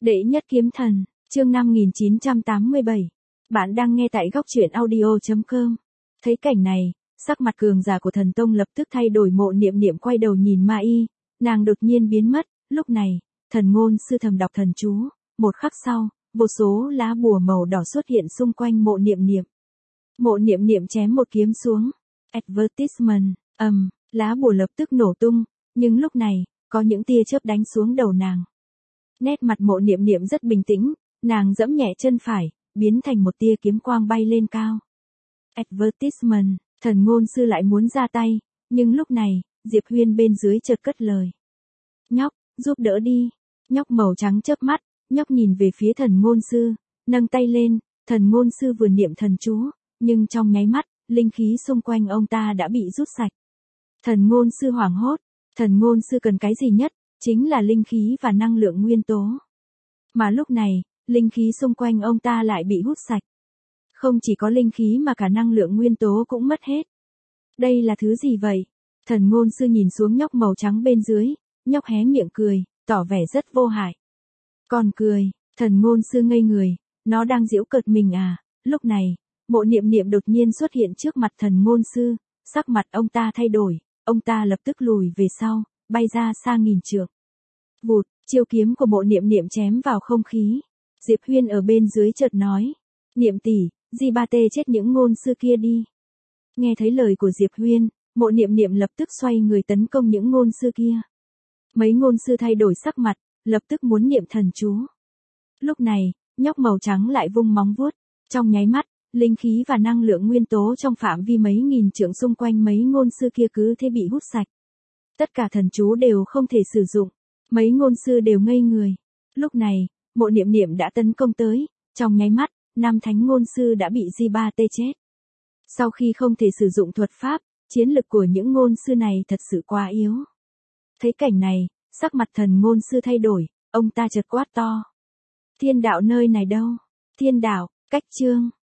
Đệ nhất kiếm thần, chương 5987. Bạn đang nghe tại góc truyện audio.com. Thấy cảnh này, sắc mặt cường giả của thần tông lập tức thay đổi. Mộ Niệm Niệm quay đầu nhìn Ma Y, nàng đột nhiên biến mất. Lúc này, thần ngôn sư thầm đọc thần chú, một khắc sau, vô số lá bùa màu đỏ xuất hiện xung quanh Mộ Niệm Niệm. Mộ Niệm Niệm chém một kiếm xuống. Advertisement, lá bùa lập tức nổ tung, nhưng lúc này, có những tia chớp đánh xuống đầu nàng. Nét mặt Mộ Niệm Niệm rất bình tĩnh, nàng giẫm nhẹ chân phải, biến thành một tia kiếm quang bay lên cao. Advertisement, thần ngôn sư lại muốn ra tay, nhưng lúc này, Diệp Huyên bên dưới chợt cất lời. Nhóc, giúp đỡ đi. Nhóc màu trắng chớp mắt, nhóc nhìn về phía thần ngôn sư, nâng tay lên, thần ngôn sư vừa niệm thần chú, nhưng trong nháy mắt, linh khí xung quanh ông ta đã bị rút sạch. Thần ngôn sư hoảng hốt, thần ngôn sư cần cái gì nhất, chính là linh khí và năng lượng nguyên tố. Mà lúc này, linh khí xung quanh ông ta lại bị hút sạch. Không chỉ có linh khí mà cả năng lượng nguyên tố cũng mất hết. Đây là thứ gì vậy? Thần ngôn sư nhìn xuống nhóc màu trắng bên dưới, nhóc hé miệng cười, tỏ vẻ rất vô hại. Còn cười, thần ngôn sư ngây người, nó đang giễu cợt mình à? Lúc này, Mộ Niệm Niệm đột nhiên xuất hiện trước mặt thần ngôn sư, sắc mặt ông ta thay đổi, ông ta lập tức lùi về sau, bay ra xa nghìn trượng. Vụt, chiêu kiếm của Mộ Niệm Niệm chém vào không khí. Diệp Huyên ở bên dưới chợt nói, Niệm tỷ, Di-ba-tê chết những ngôn sư kia đi. Nghe thấy lời của Diệp Huyên, Mộ Niệm Niệm lập tức xoay người tấn công những ngôn sư kia. Mấy ngôn sư thay đổi sắc mặt, lập tức muốn niệm thần chú. Lúc này, nhóc màu trắng lại vung móng vuốt, trong nháy mắt, linh khí và năng lượng nguyên tố trong phạm vi mấy nghìn trượng xung quanh mấy ngôn sư kia cứ thế bị hút sạch. Tất cả thần chú đều không thể sử dụng, mấy ngôn sư đều ngây người. Lúc này, Mộ Niệm Niệm đã tấn công tới, trong nháy mắt, 5 thánh ngôn sư đã bị Di-ba-tê chết. Sau khi không thể sử dụng thuật pháp, chiến lực của những ngôn sư này thật sự quá yếu. Thấy cảnh này, sắc mặt thần ngôn sư thay đổi, ông ta chợt quát to. Thiên đạo nơi này đâu? Thiên đạo, cách chương.